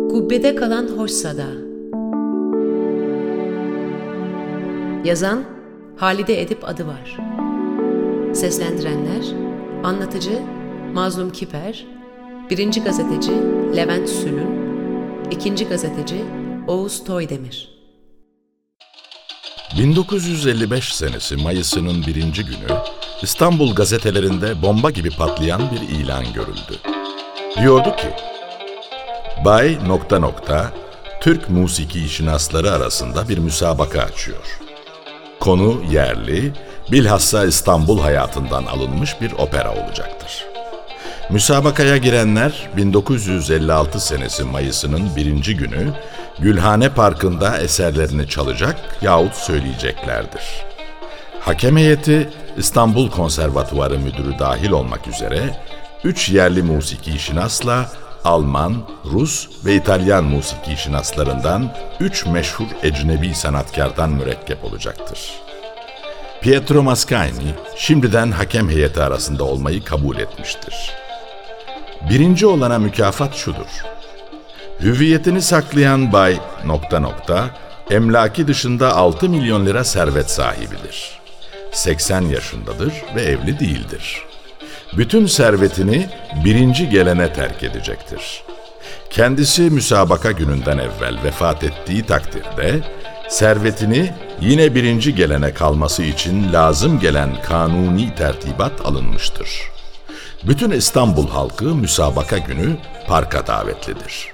Kubbede kalan hoş sada. Yazan Halide Edip Adıvar. Seslendirenler: Anlatıcı Mazlum Kiper, 1. gazeteci Levent Sülün, 2. gazeteci Oğuz Toydemir. 1955 senesi Mayıs'ının 1. günü İstanbul gazetelerinde bomba gibi patlayan bir ilan görüldü. Diyordu ki, Bay ... Türk musiki şinasları arasında bir müsabaka açıyor. Konu yerli, bilhassa İstanbul hayatından alınmış bir opera olacaktır. Müsabakaya girenler 1956 senesi Mayıs'ının 1. günü Gülhane Parkı'nda eserlerini çalacak yahut söyleyeceklerdir. Hakem heyeti İstanbul Konservatuvarı Müdürü dahil olmak üzere 3 yerli musiki şinasla Alman, Rus ve İtalyan musiki şinaslarından 3 meşhur ecnebi sanatkardan mürekkep olacaktır. Pietro Mascagni şimdiden hakem heyeti arasında olmayı kabul etmiştir. Birinci olana mükafat şudur: hüviyetini saklayan Bay ... emlaki dışında 6 milyon lira servet sahibidir. 80 yaşındadır ve evli değildir. Bütün servetini birinci gelene terk edecektir. Kendisi müsabaka gününden evvel vefat ettiği takdirde servetini yine birinci gelene kalması için lazım gelen kanuni tertibat alınmıştır. Bütün İstanbul halkı müsabaka günü parka davetlidir.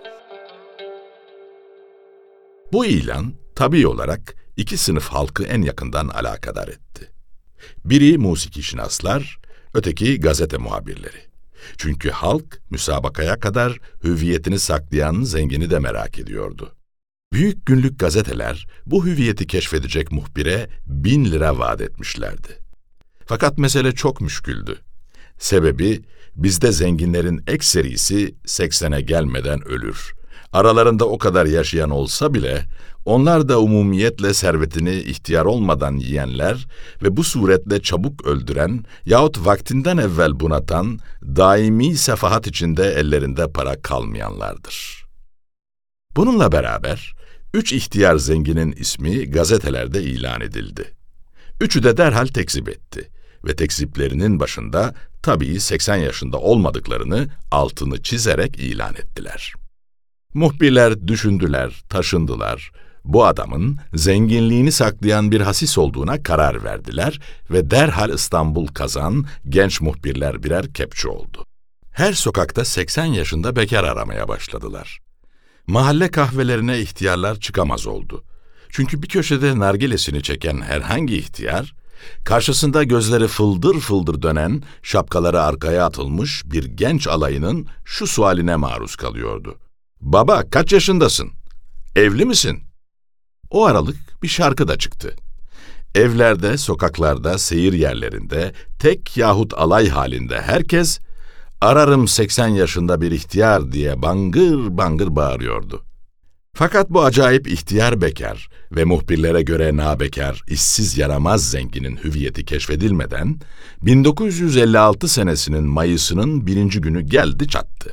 Bu ilan tabii olarak 2 sınıf halkı en yakından alakadar etti. Biri musiki şinaslar, öteki gazete muhabirleri. Çünkü halk müsabakaya kadar hüviyetini saklayan zengini de merak ediyordu. Büyük günlük gazeteler bu hüviyeti keşfedecek muhbire 1000 lira vaat etmişlerdi. Fakat mesele çok müşküldü. Sebebi, bizde zenginlerin ekserisi 80'e gelmeden ölür. Aralarında o kadar yaşayan olsa bile onlar da umumiyetle servetini ihtiyar olmadan yiyenler ve bu suretle çabuk öldüren yahut vaktinden evvel bunatan, daimi sefahat içinde ellerinde para kalmayanlardır. Bununla beraber 3 ihtiyar zenginin ismi gazetelerde ilan edildi. Üçü de derhal tekzip etti ve tekziplerinin başında tabii 80 yaşında olmadıklarını altını çizerek ilan ettiler. Muhbirler düşündüler, taşındılar. Bu adamın zenginliğini saklayan bir hasis olduğuna karar verdiler ve derhal İstanbul Kazan genç muhbirler birer kepçe oldu. Her sokakta 80 yaşında bekar aramaya başladılar. Mahalle kahvelerine ihtiyarlar çıkamaz oldu. Çünkü bir köşede nargilesini çeken herhangi ihtiyar, karşısında gözleri fıldır fıldır dönen, şapkaları arkaya atılmış bir genç alayının şu sualine maruz kalıyordu: "Baba, kaç yaşındasın? Evli misin?" O aralık bir şarkı da çıktı. Evlerde, sokaklarda, seyir yerlerinde, tek yahut alay halinde herkes "Ararım 80 yaşında bir ihtiyar" diye bangır bangır bağırıyordu. Fakat bu acayip ihtiyar bekar ve muhbirlere göre nabekar, işsiz yaramaz zenginin hüviyeti keşfedilmeden 1956 senesinin Mayıs'ının 1. günü geldi çattı.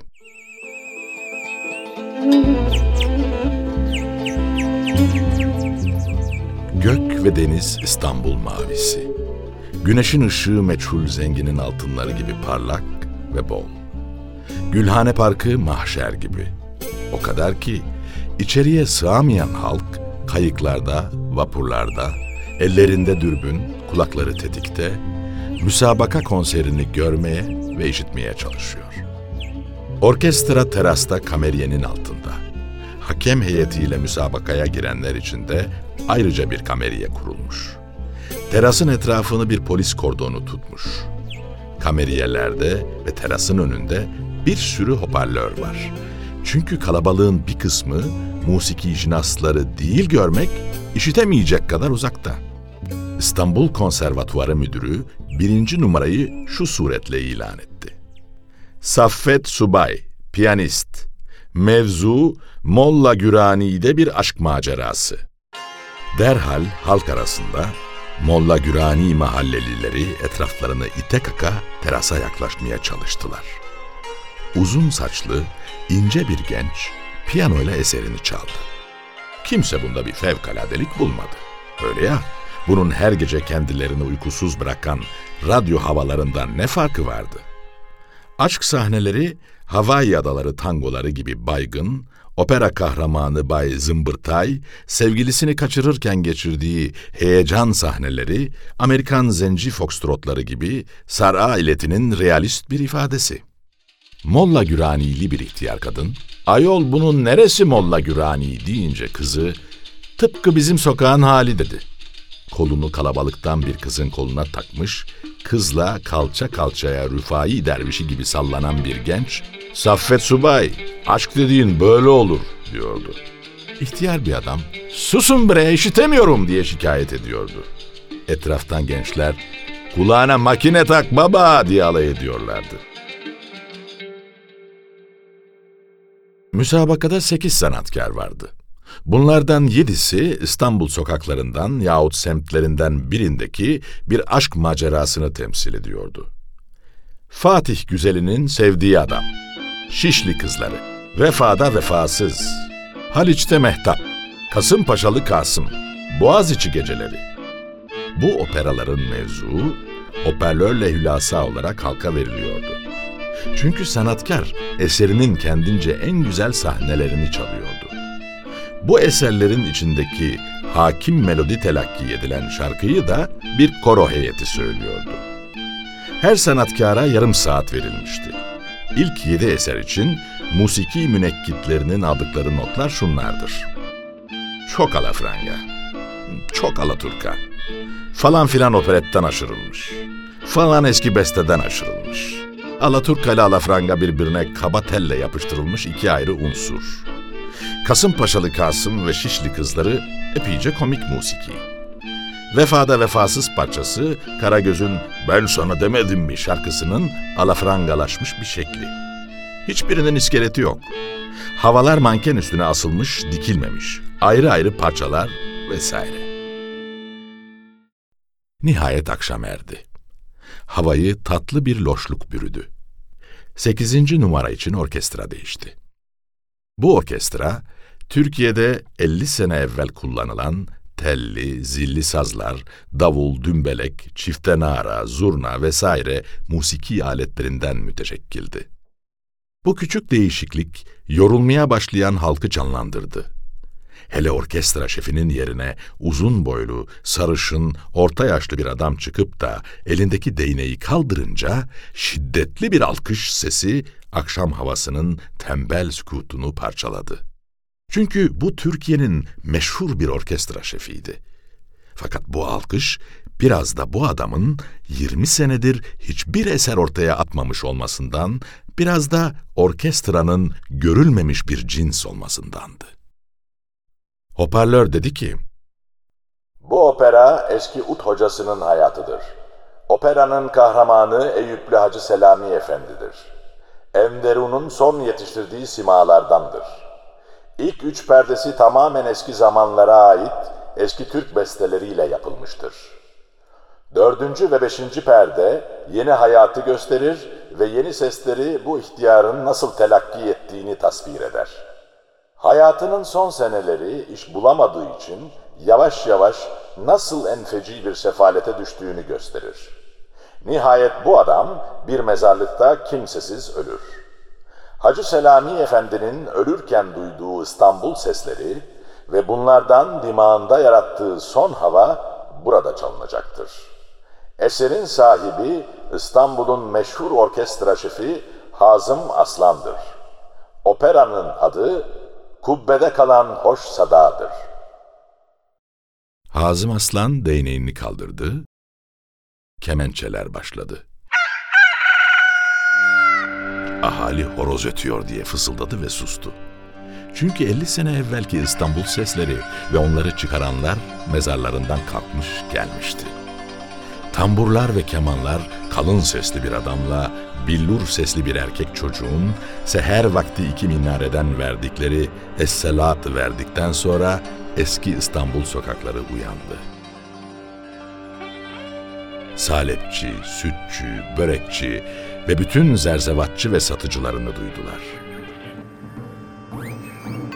Gök ve deniz İstanbul mavisi. Güneşin ışığı meçhul zenginin altınları gibi parlak ve bol. Gülhane Parkı mahşer gibi. O kadar ki içeriye sığamayan halk kayıklarda, vapurlarda, ellerinde dürbün, kulakları tetikte, müsabaka konserini görmeye ve işitmeye çalışıyor. Orkestra terasta kameryenin altında. Hakem heyetiyle müsabakaya girenler için de ayrıca bir kameriye kurulmuş. Terasın etrafını bir polis kordonu tutmuş. Kameriyelerde ve terasın önünde bir sürü hoparlör var. Çünkü kalabalığın bir kısmı musiki şinasları değil görmek, işitemeyecek kadar uzakta. İstanbul Konservatuvarı Müdürü 1. numarayı şu suretle ilan etti: Saffet Subay, piyanist. Mevzu Molla Gürani'de bir aşk macerası. Derhal halk arasında Molla Gürani mahallelileri etraflarını ite kaka terasa yaklaşmaya çalıştılar. Uzun saçlı, ince bir genç, piyanoyla eserini çaldı. Kimse bunda bir fevkaladelik bulmadı. Öyle ya, bunun her gece kendilerini uykusuz bırakan radyo havalarından ne farkı vardı? Aşk sahneleri, Hawaii adaları tangoları gibi baygın, opera kahramanı Bay Zımbırtay, sevgilisini kaçırırken geçirdiği heyecan sahneleri, Amerikan zenci foxtrotları gibi Sar ailetinin realist bir ifadesi. Molla Gürani'li bir ihtiyar kadın, "Ayol bunun neresi Molla Gürani?" deyince kızı, "Tıpkı bizim sokağın hali" dedi. Kolunu kalabalıktan bir kızın koluna takmış, kızla kalça kalçaya Rüfai dervişi gibi sallanan bir genç, "Saffet Subay, aşk dediğin böyle olur" diyordu. İhtiyar bir adam, "Susun bre, işitemiyorum" diye şikayet ediyordu. Etraftan gençler, "Kulağına makine tak baba" diye alay ediyorlardı. Müsabakada 8 sanatkar vardı. Bunlardan 7'si İstanbul sokaklarından yahut semtlerinden birindeki bir aşk macerasını temsil ediyordu. Fatih Güzeli'nin sevdiği adam, Şişli kızları, Vefada vefasız, Haliç'te Mehtap, Kasımpaşalı Kasım, Boğaziçi geceleri. Bu operaların mevzuu, hoparlörle hülasa olarak halka veriliyordu. Çünkü sanatkar eserinin kendince en güzel sahnelerini çalıyordu. Bu eserlerin içindeki hakim melodi telakki edilen şarkıyı da bir koro heyeti söylüyordu. Her sanatkara yarım saat verilmişti. İlk 7 eser için musiki münekkitlerinin aldıkları notlar şunlardır: çok alafranga, çok alaturka, falan filan operetten aşırılmış, falan eski besteden aşırılmış. Alaturka ile alafranga birbirine kaba telle yapıştırılmış iki ayrı unsur. Kasımpaşalı Kasım ve Şişli kızları epeyce komik musiki. Vefada vefasız parçası Karagöz'ün "Ben sana demedim mi" şarkısının alafrangalaşmış bir şekli. Hiçbirinin iskeleti yok. Havalar manken üstüne asılmış, dikilmemiş. Ayrı ayrı parçalar vesaire. Nihayet akşam erdi. Havayı tatlı bir loşluk bürüdü. 8. numara için orkestra değişti. Bu orkestra, Türkiye'de 50 sene evvel kullanılan telli, zilli sazlar, davul, dümbelek, çiftenara, zurna vesaire musiki aletlerinden müteşekkildi. Bu küçük değişiklik, yorulmaya başlayan halkı canlandırdı. Hele orkestra şefinin yerine uzun boylu, sarışın, orta yaşlı bir adam çıkıp da elindeki değneği kaldırınca şiddetli bir alkış sesi akşam havasının tembel sükûtunu parçaladı. Çünkü bu Türkiye'nin meşhur bir orkestra şefiydi. Fakat bu alkış biraz da bu adamın 20 senedir hiçbir eser ortaya atmamış olmasından, biraz da orkestranın görülmemiş bir cins olmasındandı. Hoparlör dedi ki, "Bu opera eski ut hocasının hayatıdır. Operanın kahramanı Eyüplü Hacı Selami Efendi'dir. Enderun'un son yetiştirdiği simalardandır. İlk 3 perdesi tamamen eski zamanlara ait eski Türk besteleriyle yapılmıştır. 4. ve 5. perde yeni hayatı gösterir ve yeni sesleri bu ihtiyarın nasıl telakki ettiğini tasvir eder. Hayatının son seneleri iş bulamadığı için yavaş yavaş nasıl en feci bir sefalete düştüğünü gösterir. Nihayet bu adam bir mezarlıkta kimsesiz ölür. Hacı Selami Efendi'nin ölürken duyduğu İstanbul sesleri ve bunlardan dimağında yarattığı son hava burada çalınacaktır. Eserin sahibi İstanbul'un meşhur orkestra şefi Hazım Aslan'dır. Operanın adı Kubbede Kalan Hoş Sada'dır." Hazım Aslan değneğini kaldırdı, kemençeler başladı. Ahali horoz ötüyor diye fısıldadı ve sustu. Çünkü 50 sene evvelki İstanbul sesleri ve onları çıkaranlar mezarlarından kalkmış gelmişti. Tamburlar ve kemanlar kalın sesli bir adamla billur sesli bir erkek çocuğun seher vakti 2 minareden verdikleri es-selat verdikten sonra eski İstanbul sokakları uyandı. Salepçi, sütçü, börekçi ve bütün zerzevatçı ve satıcılarını duydular.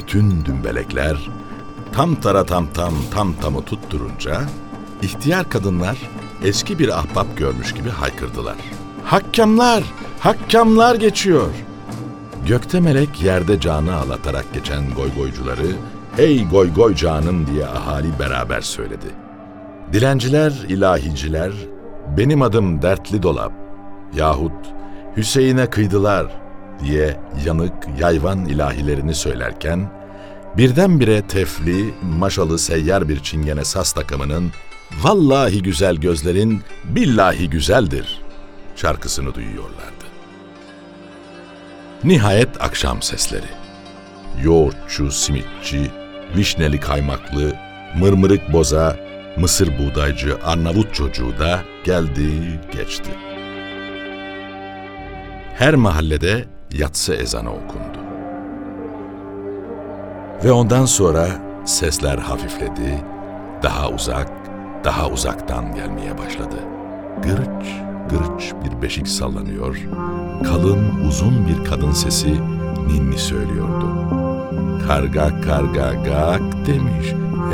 bütün dümbelekler tam tara tam tamı tutturunca ihtiyar kadınlar eski bir ahbap görmüş gibi haykırdılar. Hakkamlar! Hakkamlar geçiyor! Gökte melek yerde canı ağlatarak geçen goygoycuları "Hey goygoy canım" diye ahali beraber söyledi. Dilenciler, ilahiciler "Benim adım dertli dolap" yahut "Hüseyin'e kıydılar" diye yanık, yayvan ilahilerini söylerken birdenbire tefli, maşalı seyyar bir çingene saz takımının "Vallahi güzel gözlerin, billahi güzeldir" şarkısını duyuyorlardı. Nihayet akşam sesleri. Yoğurtçu, simitçi, vişneli kaymaklı, mırmırık boza, mısır buğdaycı, Arnavut çocuğu da geldi, geçti. Her mahallede yatsı ezanı okundu. Ve ondan sonra sesler hafifledi, daha uzaktan gelmeye başladı. Gırç gırç bir beşik sallanıyor, kalın uzun bir kadın sesi ninni söylüyordu. Karga karga gak demiş,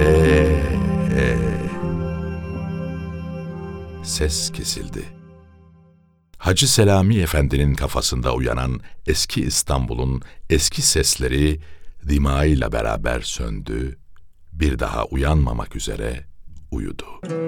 Ses kesildi. Hacı Selami Efendi'nin kafasında uyanan eski İstanbul'un eski sesleri dimağıyla beraber söndü, bir daha uyanmamak üzere uyudu.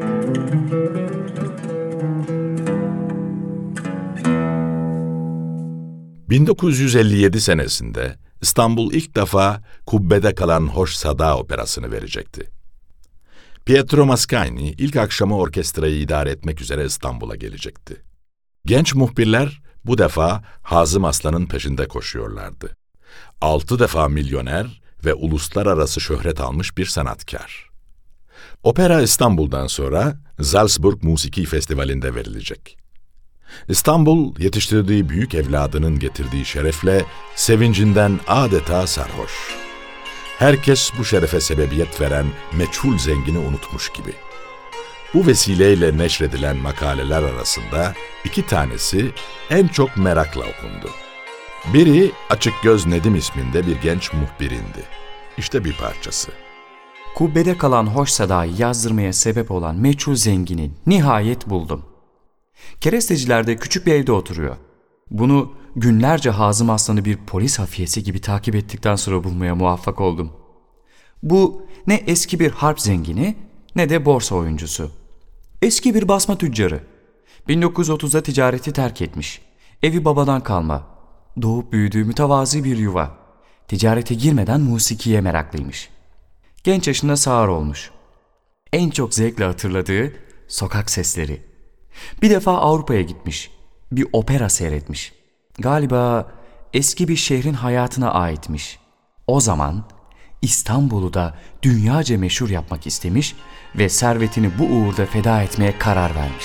...1957 senesinde İstanbul ilk defa kubbede kalan Hoş Sada operasını verecekti. Pietro Mascagni ilk akşamı orkestrayı idare etmek üzere İstanbul'a gelecekti. Genç muhbirler bu defa Hazım Aslan'ın peşinde koşuyorlardı. 6 defa milyoner ve uluslararası şöhret almış bir sanatkar. Opera İstanbul'dan sonra Salzburg Musiki Festivali'nde verilecek. İstanbul, yetiştirdiği büyük evladının getirdiği şerefle sevincinden adeta sarhoş. Herkes bu şerefe sebebiyet veren meçhul zengini unutmuş gibi. Bu vesileyle neşredilen makaleler arasında 2 tanesi en çok merakla okundu. Biri Açıkgöz Nedim isminde bir genç muhbirindi. İşte bir parçası. Kubbede kalan Hoş Sada'yı yazdırmaya sebep olan meçhul zengini nihayet buldum. Kerestecilerde küçük bir evde oturuyor. Bunu günlerce Hazım Aslan'ı bir polis hafiyesi gibi takip ettikten sonra bulmaya muvaffak oldum. Bu ne eski bir harp zengini ne de borsa oyuncusu. Eski bir basma tüccarı. 1930'da ticareti terk etmiş. Evi babadan kalma. Doğup büyüdüğü mütevazi bir yuva. Ticarete girmeden musikiye meraklıymış. Genç yaşında sağır olmuş. En çok zevkle hatırladığı sokak sesleri. Bir defa Avrupa'ya gitmiş. Bir opera seyretmiş. Galiba eski bir şehrin hayatına aitmiş. O zaman İstanbul'u da dünyaca meşhur yapmak istemiş ve servetini bu uğurda feda etmeye karar vermiş.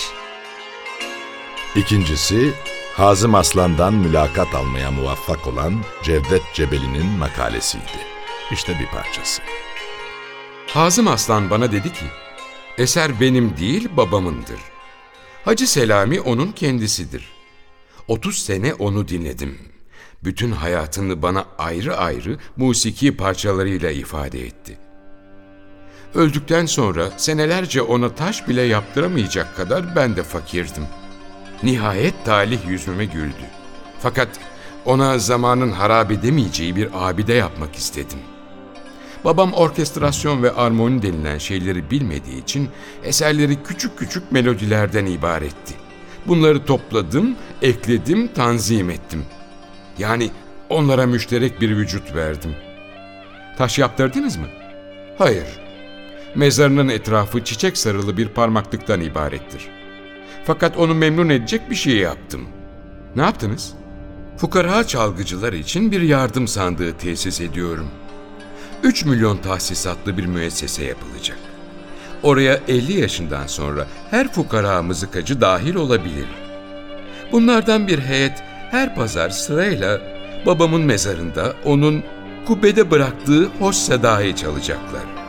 İkincisi, Hazım Aslan'dan mülakat almaya muvaffak olan Cevdet Cebeli'nin makalesiydi. İşte bir parçası. Hazım Aslan bana dedi ki, eser benim değil babamındır. Hacı Selami onun kendisidir. 30 sene onu dinledim. Bütün hayatını bana ayrı ayrı musiki parçalarıyla ifade etti. Öldükten sonra senelerce ona taş bile yaptıramayacak kadar ben de fakirdim. Nihayet talih yüzüme güldü. Fakat ona zamanın harap edemeyeceği bir abide yapmak istedim. Babam orkestrasyon ve armoni denilen şeyleri bilmediği için eserleri küçük küçük melodilerden ibaretti. Bunları topladım, ekledim, tanzim ettim. Yani onlara müşterek bir vücut verdim. Taş yaptırdınız mı? Hayır. Mezarının etrafı çiçek sarılı bir parmaklıktan ibarettir. Fakat onu memnun edecek bir şey yaptım. Ne yaptınız? Fukara çalgıcılar için bir yardım sandığı tesis ediyorum. 3 milyon tahsisatlı bir müessese yapılacak. Oraya 50 yaşından sonra her fukara mızıkacı dahil olabilir. Bunlardan bir heyet her pazar sırayla babamın mezarında onun kubbede bıraktığı Hoş Sada'yı çalacaklar.